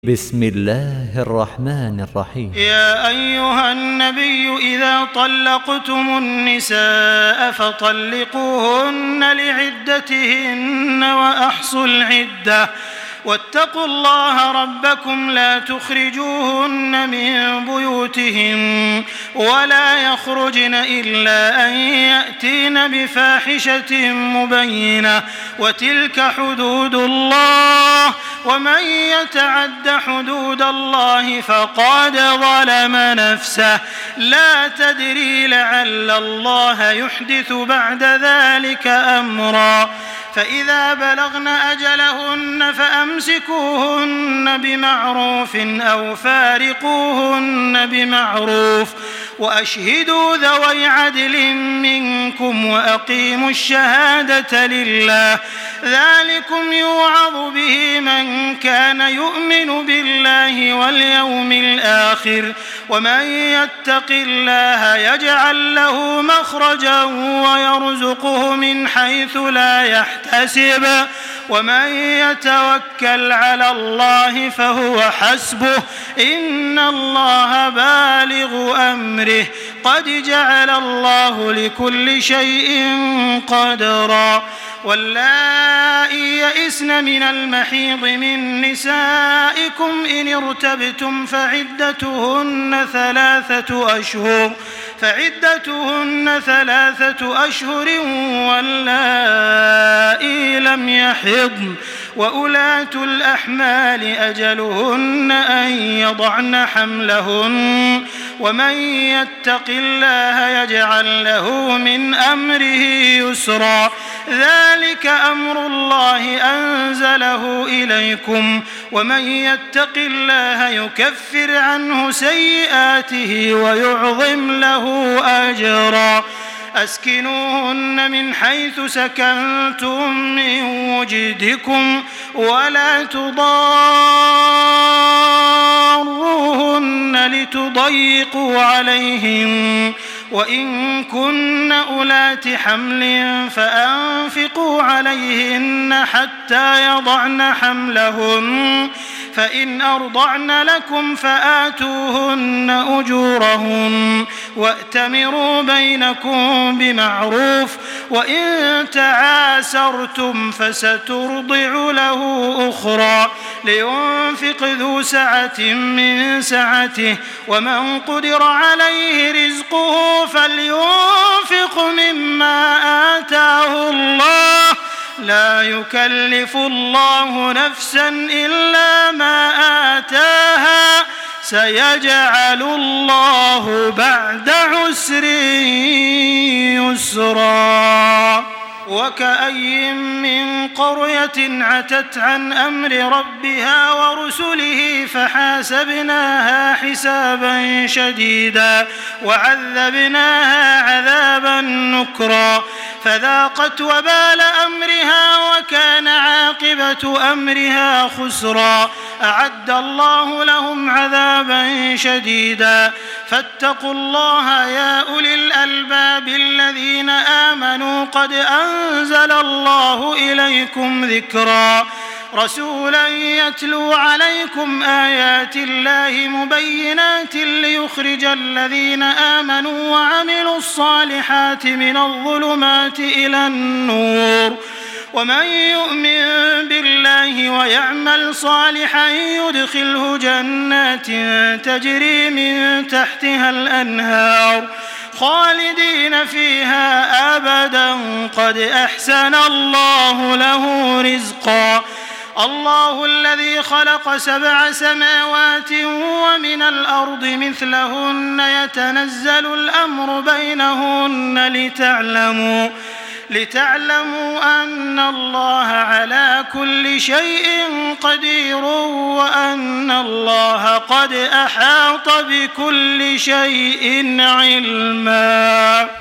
بسم الله الرحمن الرحيم. يا أيها النبي إذا طلقتم النساء فطلقوهن لعدتهن وأحصوا العدة واتقوا الله ربكم لا تخرجوهن من بيوتهن ولا يخرجن إلا أن يأتين بفاحشة مبينة وتلك حدود الله ومن يتعد حدود الله فقد ظلم نفسه لا تدري لعل الله يحدث بعد ذلك أمرا فإذا بلغن أجلهن فأمسكوهن بمعروف أو فارقوهن بمعروف وأشهدوا ذوي عدل منكم وأقيموا الشهادة لله ذلكم يوعظ به من كان يؤمن بالله واليوم الآخر ومن يتق الله يجعل له مخرجا ويرزقه من حيث لا يحتسب ومن يتوكل على الله فهو حسبه إن الله بالغ أمره قد جعل الله لكل شيء قدرا واللائي يئسن من المحيض من نسائكم إن ارتبتم فعدتهن ثلاثة أشهر واللائي لم يحضن وأولاة الأحمال أجلهن أن يضعن حملهن ومن يتق الله يجعل له من أمره يسرا ذلك أمر الله أنزله إليكم ومن يتق الله يكفر عنه سيئاته ويعظم له أجرا أسكنوهن من حيث سكنتم من وجدكم ولا تضاروهن لتضيقوا عليهم وإن كن أولات حمل فأنفقوا عليهن حتى يضعن حملهن فإن أرضعن لكم فآتوهن أجورهن وأتمروا بينكم بمعروف وإن تعاسرتم فسترضع له أخرى لينفق ذو سعة من سعته ومن قدر عليه رزقه فلينفق مما آتاه الله لا يكلف الله نفسا إلا ما آتاها سيجعل الله بعد عسر يسرا وكأي من قرية عتت عن أمر ربها ورسله فحاسبناها حسابا شديدا وعذبناها عذابا نكرا فذاقت وبال أمرها وكان عاقبة أمرها خسرا أعد الله لهم عذابا شديدا فاتقوا الله يا أولي الألباب الذين آمنوا قد أنزل الله إليكم ذكرا رسولا يتلو عليكم آيات الله مبينات ليخرج الذين آمنوا وعملوا الصالحات من الظلمات إلى النور ومن يؤمن بالله ويعمل صالحا يدخله جنات تجري من تحتها الأنهار خالدين فيها أبدا قد أحسن الله له رزقا الله الذي خلق 7 سماوات ومن الأرض مثلهن يتنزل الأمر بينهن لتعلموا أن الله على كل شيء قدير وأن الله قد أحاط بكل شيء علما.